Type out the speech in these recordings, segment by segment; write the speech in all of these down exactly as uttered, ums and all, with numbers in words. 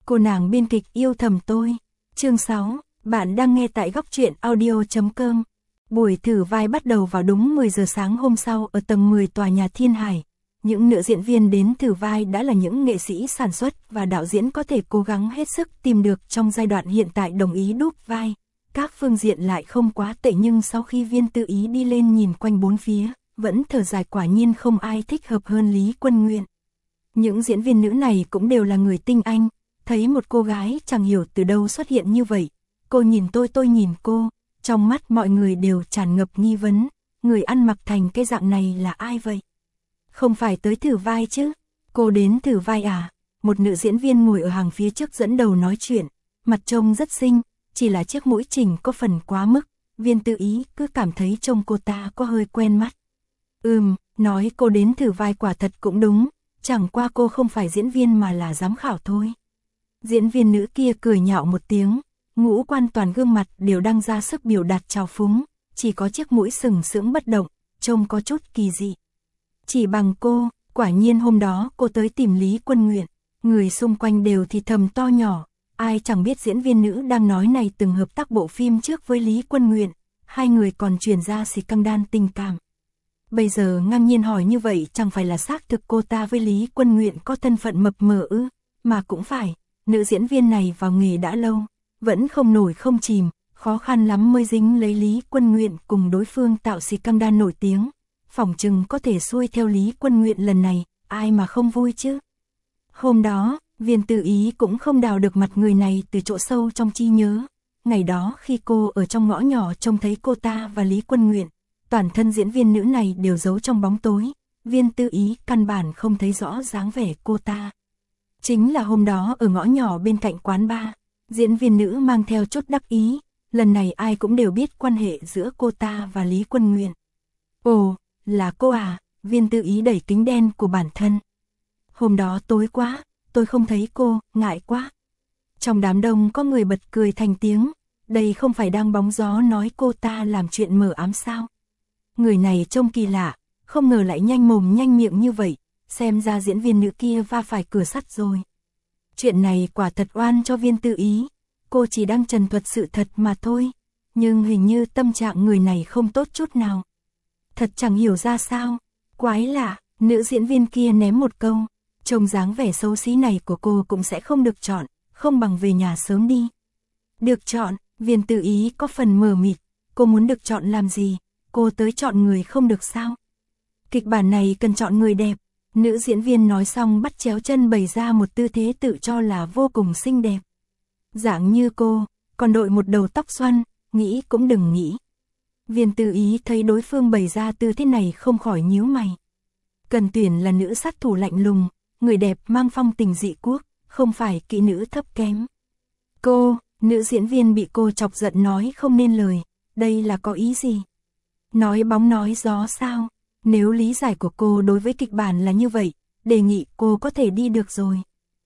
Cô nàng biên kịch yêu thầm tôi. Chương sáu, bạn đang nghe tại góc truyện audio chấm com. Buổi thử vai bắt đầu vào đúng mười giờ sáng hôm sau ở tầng mười tòa nhà Thiên Hải. Những nữ diễn viên đến thử vai đã là những nghệ sĩ sản xuất và đạo diễn có thể cố gắng hết sức tìm được trong giai đoạn hiện tại đồng ý đúp vai. Các phương diện lại không quá tệ, nhưng sau khi Viên Tư Ý đi lên nhìn quanh bốn phía, vẫn thở dài, quả nhiên không ai thích hợp hơn Lý Quân Nguyện. Những diễn viên nữ này cũng đều là người tinh anh, thấy một cô gái chẳng hiểu từ đâu xuất hiện như vậy. Cô nhìn tôi, tôi nhìn cô, trong mắt mọi người đều tràn ngập nghi vấn, người ăn mặc thành cái dạng này là ai vậy? Không phải tới thử vai chứ? Cô đến thử vai à? Một nữ diễn viên ngồi ở hàng phía trước dẫn đầu nói chuyện, mặt trông rất xinh, chỉ là chiếc mũi chỉnh có phần quá mức. Viên Tư Ý cứ cảm thấy trông cô ta có hơi quen mắt. Ừm, nói cô đến thử vai quả thật cũng đúng, chẳng qua cô không phải diễn viên mà là giám khảo thôi. Diễn viên nữ kia cười nhạo một tiếng, ngũ quan toàn gương mặt đều đang ra sức biểu đạt trào phúng, chỉ có chiếc mũi sừng sững bất động, trông có chút kỳ dị. Chỉ bằng cô, quả nhiên hôm đó cô tới tìm Lý Quân Nguyện, người xung quanh đều thì thầm to nhỏ, ai chẳng biết diễn viên nữ đang nói này từng hợp tác bộ phim trước với Lý Quân Nguyện, hai người còn truyền ra xì căng đan tình cảm. Bây giờ ngang nhiên hỏi như vậy chẳng phải là xác thực cô ta với Lý Quân Nguyện có thân phận mập mờ ư? Mà cũng phải, nữ diễn viên này vào nghề đã lâu, vẫn không nổi không chìm, khó khăn lắm mới dính lấy Lý Quân Nguyện cùng đối phương tạo xì căng đan nổi tiếng. Phỏng chừng có thể xuôi theo Lý Quân Nguyện lần này, ai mà không vui chứ. Hôm đó, Viên Tư Ý cũng không đào được mặt người này từ chỗ sâu trong trí nhớ. Ngày đó khi cô ở trong ngõ nhỏ trông thấy cô ta và Lý Quân Nguyện, toàn thân diễn viên nữ này đều giấu trong bóng tối, Viên Tư Ý căn bản không thấy rõ dáng vẻ cô ta. Chính là hôm đó ở ngõ nhỏ bên cạnh quán bar, diễn viên nữ mang theo chút đắc ý, lần này ai cũng đều biết quan hệ giữa cô ta và Lý Quân Nguyện. Ồ, là cô à? Viên Tư Ý đẩy kính đen của bản thân. Hôm đó tối quá, tôi không thấy cô, ngại quá. Trong đám đông có người bật cười thành tiếng, đây không phải đang bóng gió nói cô ta làm chuyện mờ ám sao? Người này trông kỳ lạ, không ngờ lại nhanh mồm nhanh miệng như vậy, xem ra diễn viên nữ kia va phải cửa sắt rồi. Chuyện này quả thật oan cho Viên Tư Ý, cô chỉ đang trần thuật sự thật mà thôi, nhưng hình như tâm trạng người này không tốt chút nào. Thật chẳng hiểu ra sao, quái lạ, nữ diễn viên kia ném một câu, trông dáng vẻ xấu xí này của cô cũng sẽ không được chọn, không bằng về nhà sớm đi. Được chọn, Viên Tư Ý có phần mờ mịt, cô muốn được chọn làm gì, cô tới chọn người không được sao? Kịch bản này cần chọn người đẹp, nữ diễn viên nói xong bắt chéo chân bày ra một tư thế tự cho là vô cùng xinh đẹp. Dạng như cô, còn đội một đầu tóc xoăn, nghĩ cũng đừng nghĩ. Viên Tư Ý thấy đối phương bày ra tư thế này không khỏi nhíu mày. Cần tuyển là nữ sát thủ lạnh lùng, người đẹp mang phong tình dị quốc, không phải kỹ nữ thấp kém. Cô, nữ diễn viên bị cô chọc giận nói không nên lời, đây là có ý gì? Nói bóng nói gió sao? Nếu lý giải của cô đối với kịch bản là như vậy, đề nghị cô có thể đi được rồi.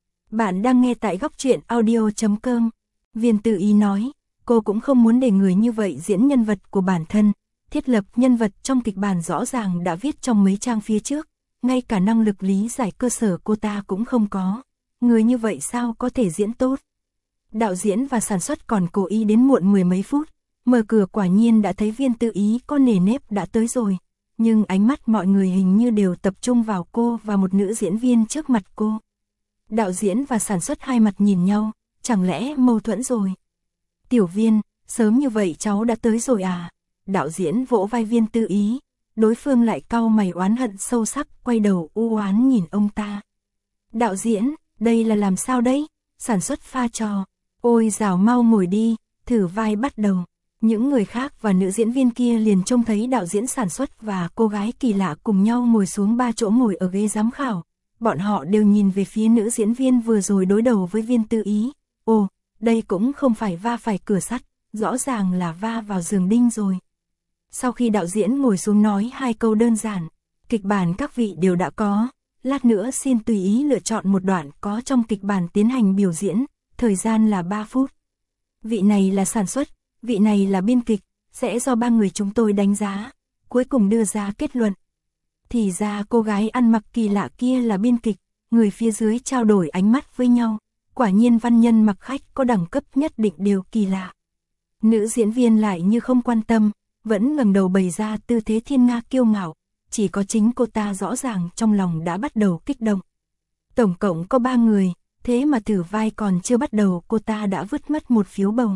Bạn đang nghe tại góc truyện audio chấm com. Viên Tư Ý nói, cô cũng không muốn để người như vậy diễn nhân vật của bản thân, thiết lập nhân vật trong kịch bản rõ ràng đã viết trong mấy trang phía trước, ngay cả năng lực lý giải cơ sở cô ta cũng không có, người như vậy sao có thể diễn tốt. Đạo diễn và sản xuất còn cố ý đến muộn mười mấy phút, mở cửa quả nhiên đã thấy Viên Tư Ý có nề nếp đã tới rồi, nhưng ánh mắt mọi người hình như đều tập trung vào cô và một nữ diễn viên trước mặt cô. Đạo diễn và sản xuất hai mặt nhìn nhau, chẳng lẽ mâu thuẫn rồi? Tiểu Viên, sớm như vậy cháu đã tới rồi à? Đạo diễn vỗ vai Viên Tư Ý, đối phương lại cau mày oán hận sâu sắc, quay đầu u oán nhìn ông ta. Đạo diễn, đây là làm sao đấy? Sản xuất pha trò. Ôi dào, mau ngồi đi, thử vai bắt đầu. Những người khác và nữ diễn viên kia liền trông thấy đạo diễn, sản xuất và cô gái kỳ lạ cùng nhau ngồi xuống ba chỗ ngồi ở ghế giám khảo. Bọn họ đều nhìn về phía nữ diễn viên vừa rồi đối đầu với Viên Tư Ý. Ồ, đây cũng không phải va phải cửa sắt, rõ ràng là va vào giường đinh rồi. Sau khi đạo diễn ngồi xuống nói hai câu đơn giản, kịch bản các vị đều đã có, lát nữa xin tùy ý lựa chọn một đoạn có trong kịch bản tiến hành biểu diễn, thời gian là ba phút. Vị này là sản xuất, vị này là biên kịch, sẽ do ba người chúng tôi đánh giá, cuối cùng đưa ra kết luận. Thì ra cô gái ăn mặc kỳ lạ kia là biên kịch, người phía dưới trao đổi ánh mắt với nhau. quả nhiên văn nhân mặc khách có đẳng cấp nhất định đều kỳ lạ. Nữ diễn viên lại như không quan tâm, vẫn ngẩng đầu bày ra tư thế thiên nga kiêu ngạo, chỉ có chính cô ta rõ ràng trong lòng đã bắt đầu kích động. Tổng cộng có ba người, thế mà thử vai còn chưa bắt đầu cô ta đã vứt mất một phiếu bầu.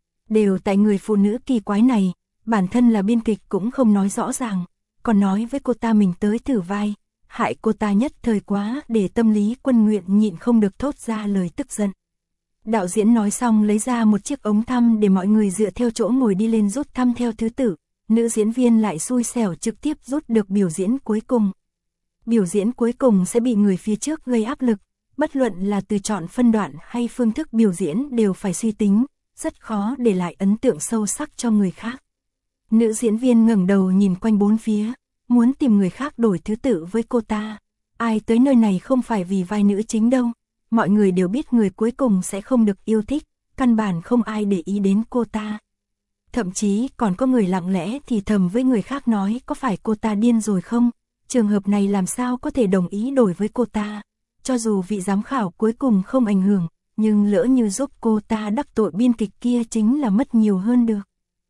Đều tại người phụ nữ kỳ quái này, bản thân là biên kịch cũng không nói rõ ràng, còn nói với cô ta mình tới thử vai, hại cô ta nhất thời quá để tâm lý Quân Nguyện nhịn không được thốt ra lời tức giận. Đạo diễn nói xong lấy ra một chiếc ống thăm để mọi người dựa theo chỗ ngồi đi lên rút thăm theo thứ tự, nữ diễn viên lại xui xẻo trực tiếp rút được biểu diễn cuối cùng. Biểu diễn cuối cùng sẽ bị người phía trước gây áp lực, bất luận là từ chọn phân đoạn hay phương thức biểu diễn đều phải suy tính, rất khó để lại ấn tượng sâu sắc cho người khác. Nữ diễn viên ngẩng đầu nhìn quanh bốn phía, muốn tìm người khác đổi thứ tự với cô ta. Ai tới nơi này không phải vì vai nữ chính đâu, mọi người đều biết người cuối cùng sẽ không được yêu thích, căn bản không ai để ý đến cô ta. Thậm chí còn có người lặng lẽ thì thầm với người khác nói có phải cô ta điên rồi không, trường hợp này làm sao có thể đồng ý đổi với cô ta. Cho dù vị giám khảo cuối cùng không ảnh hưởng, nhưng lỡ như giúp cô ta đắc tội biên kịch kia chính là mất nhiều hơn được.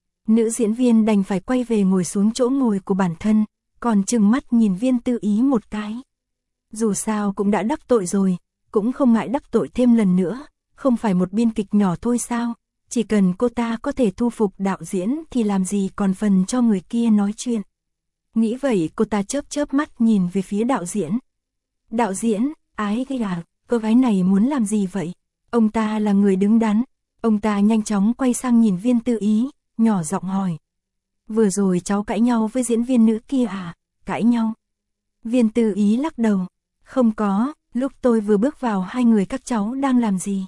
Nữ diễn viên đành phải quay về ngồi xuống chỗ ngồi của bản thân, còn trừng mắt nhìn Viên Tư Ý một cái. Dù sao cũng đã đắc tội rồi, cũng không ngại đắc tội thêm lần nữa, không phải một biên kịch nhỏ thôi sao, chỉ cần cô ta có thể thu phục đạo diễn thì làm gì còn phần cho người kia nói chuyện. Nghĩ vậy cô ta chớp chớp mắt nhìn về phía đạo diễn. Đạo diễn, ái gây à, cô gái này muốn làm gì vậy? Ông ta là người đứng đắn, ông ta nhanh chóng quay sang nhìn Viên Tư Ý, nhỏ giọng hỏi. Vừa rồi cháu cãi nhau với diễn viên nữ kia à? Cãi nhau? Viên Tư Ý lắc đầu. Không có, lúc tôi vừa bước vào hai người các cháu đang làm gì?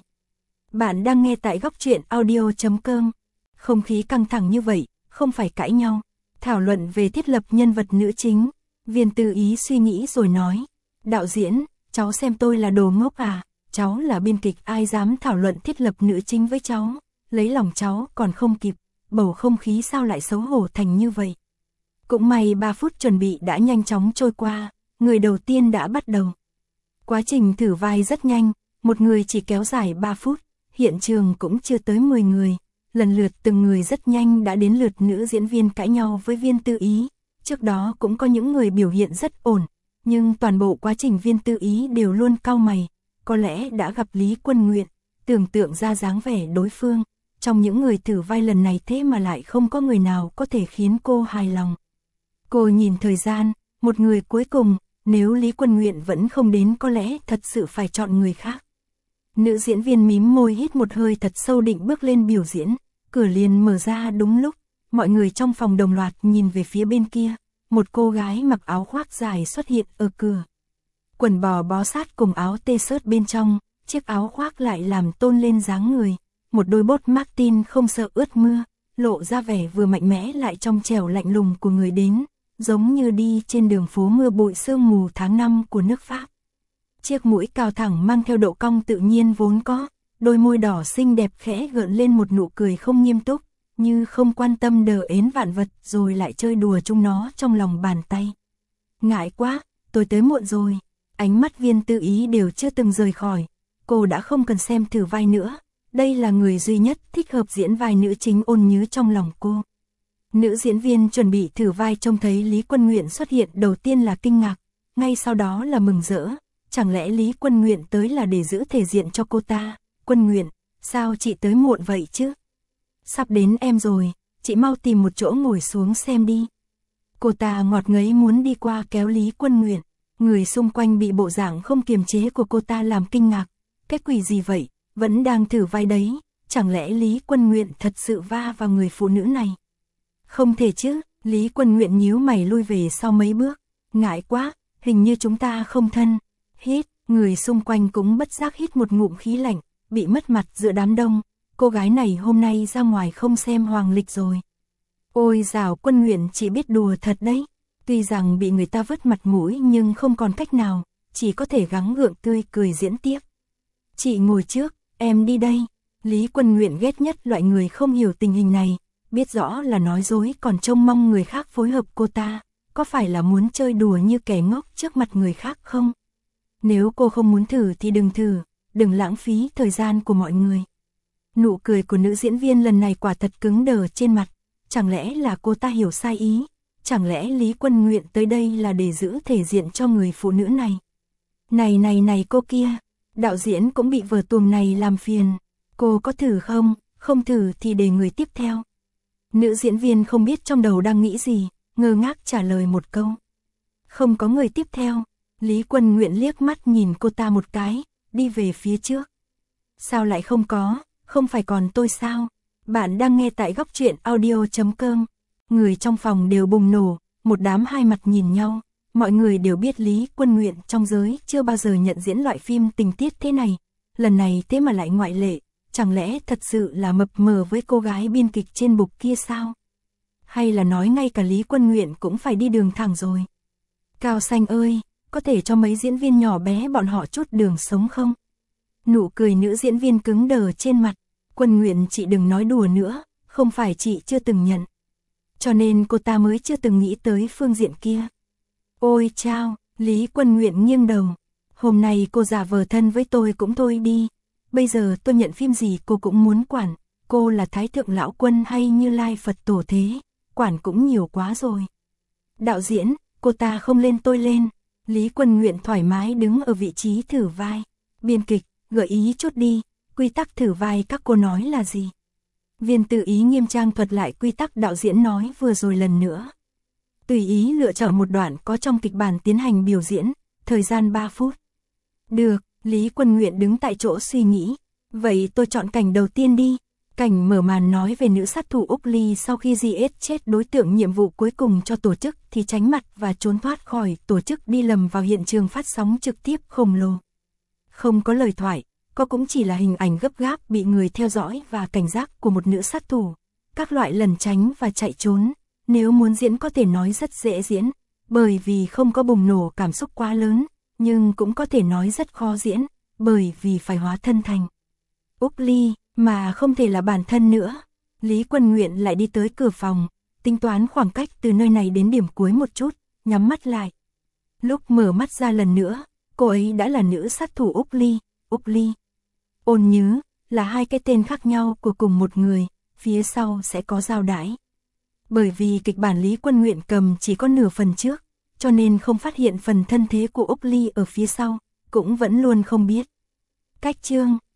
Bạn đang nghe tại góc truyện audio chấm com. Không khí căng thẳng như vậy, không phải cãi nhau. Thảo luận về thiết lập nhân vật nữ chính. Viên Tư Ý suy nghĩ rồi nói. Đạo diễn, cháu xem tôi là đồ ngốc à? Cháu là biên kịch, ai dám thảo luận thiết lập nữ chính với cháu? Lấy lòng cháu còn không kịp, bầu không khí sao lại xấu hổ thành như vậy? Cũng may ba phút chuẩn bị đã nhanh chóng trôi qua, người đầu tiên đã bắt đầu. Quá trình thử vai rất nhanh, một người chỉ kéo dài ba phút, hiện trường cũng chưa tới mười người. Lần lượt từng người rất nhanh đã đến lượt nữ diễn viên cãi nhau với Viên Tư Ý. Trước đó cũng có những người biểu hiện rất ổn, nhưng toàn bộ quá trình Viên Tư Ý đều luôn cau mày. Có lẽ đã gặp Lý Quân Nguyện, tưởng tượng ra dáng vẻ đối phương. Trong những người thử vai lần này thế mà lại không có người nào có thể khiến cô hài lòng. Cô nhìn thời gian, một người cuối cùng, nếu Lý Quân Nguyện vẫn không đến có lẽ thật sự phải chọn người khác. Nữ diễn viên mím môi hít một hơi thật sâu định bước lên biểu diễn, cửa liền mở ra đúng lúc, mọi người trong phòng đồng loạt nhìn về phía bên kia, một cô gái mặc áo khoác dài xuất hiện ở cửa. Quần bò bó sát cùng áo t-shirt bên trong, chiếc áo khoác lại làm tôn lên dáng người, một đôi bốt Martin không sợ ướt mưa, lộ ra vẻ vừa mạnh mẽ lại trong trẻo lạnh lùng của người đến, giống như đi trên đường phố mưa bụi sương mù tháng năm của nước Pháp. Chiếc mũi cao thẳng mang theo độ cong tự nhiên vốn có, đôi môi đỏ xinh đẹp khẽ gợn lên một nụ cười không nghiêm túc, như không quan tâm đờ ến vạn vật rồi lại chơi đùa chung nó trong lòng bàn tay. Ngại quá, tôi tới muộn rồi. Ánh mắt Viên Tư Ý đều chưa từng rời khỏi, cô đã không cần xem thử vai nữa, đây là người duy nhất thích hợp diễn vai nữ chính ôn nhứ trong lòng cô. Nữ diễn viên chuẩn bị thử vai trông thấy Lý Quân Nguyện xuất hiện đầu tiên là kinh ngạc, ngay sau đó là mừng rỡ, chẳng lẽ Lý Quân Nguyện tới là để giữ thể diện cho cô ta? Quân Nguyện, sao chị tới muộn vậy chứ? Sắp đến em rồi, chị mau tìm một chỗ ngồi xuống xem đi. Cô ta ngọt ngấy muốn đi qua kéo Lý Quân Nguyện. Người xung quanh bị bộ dạng không kiềm chế của cô ta làm kinh ngạc. Cái quỷ gì vậy, vẫn đang thử vai đấy, chẳng lẽ Lý Quân Nguyện thật sự va vào người phụ nữ này? Không thể chứ, Lý Quân Nguyện nhíu mày lui về sau mấy bước. Ngại quá, hình như chúng ta không thân. Hít, người xung quanh cũng bất giác hít một ngụm khí lạnh, bị mất mặt giữa đám đông. Cô gái này hôm nay ra ngoài không xem hoàng lịch rồi. Ôi dào, Quân Nguyện chỉ biết đùa thật đấy. Tuy rằng bị người ta vứt mặt mũi nhưng không còn cách nào, chỉ có thể gắng gượng tươi cười diễn tiếp. Chị ngồi trước, em đi đây. Lý Quân Nguyện ghét nhất loại người không hiểu tình hình này, biết rõ là nói dối còn trông mong người khác phối hợp cô ta, có phải là muốn chơi đùa như kẻ ngốc trước mặt người khác không? Nếu cô không muốn thử thì đừng thử, đừng lãng phí thời gian của mọi người. Nụ cười của nữ diễn viên lần này quả thật cứng đờ trên mặt, chẳng lẽ là cô ta hiểu sai ý, chẳng lẽ Lý Quân Nguyện tới đây là để giữ thể diện cho người phụ nữ này. Này này này cô kia, đạo diễn cũng bị vở tuồng này làm phiền, cô có thử không, không thử thì để người tiếp theo. Nữ diễn viên không biết trong đầu đang nghĩ gì, ngơ ngác trả lời một câu. Không có người tiếp theo. Lý Quân Nguyện liếc mắt nhìn cô ta một cái, đi về phía trước. Sao lại không có, không phải còn tôi sao? Bạn đang nghe tại góc truyện audio chấm com. Người trong phòng đều bùng nổ, một đám hai mặt nhìn nhau. Mọi người đều biết Lý Quân Nguyện trong giới chưa bao giờ nhận diễn loại phim tình tiết thế này. Lần này thế mà lại ngoại lệ, chẳng lẽ thật sự là mập mờ với cô gái biên kịch trên bục kia sao? Hay là nói ngay cả Lý Quân Nguyện cũng phải đi đường thẳng rồi? Cao Xanh ơi, có thể cho mấy diễn viên nhỏ bé bọn họ chút đường sống không? Nụ cười nữ diễn viên cứng đờ trên mặt. Quân Nguyện chị đừng nói đùa nữa, không phải chị chưa từng nhận. Cho nên cô ta mới chưa từng nghĩ tới phương diện kia. Ôi chao, Lý Quân Nguyện nghiêng đầu. Hôm nay cô giả vờ thân với tôi cũng thôi đi. Bây giờ tôi nhận phim gì cô cũng muốn quản. Cô là Thái Thượng Lão Quân hay Như Lai Phật Tổ thế? Quản cũng nhiều quá rồi. Đạo diễn, cô ta không lên tôi lên. Lý Quân Nguyện thoải mái đứng ở vị trí thử vai. Biên kịch, gợi ý chút đi, quy tắc thử vai các cô nói là gì? Viên Tự Ý nghiêm trang thuật lại quy tắc đạo diễn nói vừa rồi lần nữa. Tùy ý lựa chọn một đoạn có trong kịch bản tiến hành biểu diễn, thời gian ba phút. Được, Lý Quân Nguyện đứng tại chỗ suy nghĩ. Vậy tôi chọn cảnh đầu tiên đi. Cảnh mở màn nói về nữ sát thủ Úc Ly sau khi giết chết đối tượng nhiệm vụ cuối cùng cho tổ chức thì tránh mặt và trốn thoát khỏi tổ chức đi lầm vào hiện trường phát sóng trực tiếp khổng lồ. Không có lời thoại, có cũng chỉ là hình ảnh gấp gáp bị người theo dõi và cảnh giác của một nữ sát thủ. Các loại lẩn tránh và chạy trốn, nếu muốn diễn có thể nói rất dễ diễn, bởi vì không có bùng nổ cảm xúc quá lớn, nhưng cũng có thể nói rất khó diễn, bởi vì phải hóa thân thành Úc Ly, mà không thể là bản thân nữa. Lý Quân Nguyện lại đi tới cửa phòng, tính toán khoảng cách từ nơi này đến điểm cuối một chút, nhắm mắt lại. Lúc mở mắt ra lần nữa, cô ấy đã là nữ sát thủ Úc Ly, Úc Ly. Ôn Nhứ, là hai cái tên khác nhau của cùng một người, phía sau sẽ có giao đãi. Bởi vì kịch bản Lý Quân Nguyện cầm chỉ có nửa phần trước, cho nên không phát hiện phần thân thế của Úc Ly ở phía sau, cũng vẫn luôn không biết. Cách chương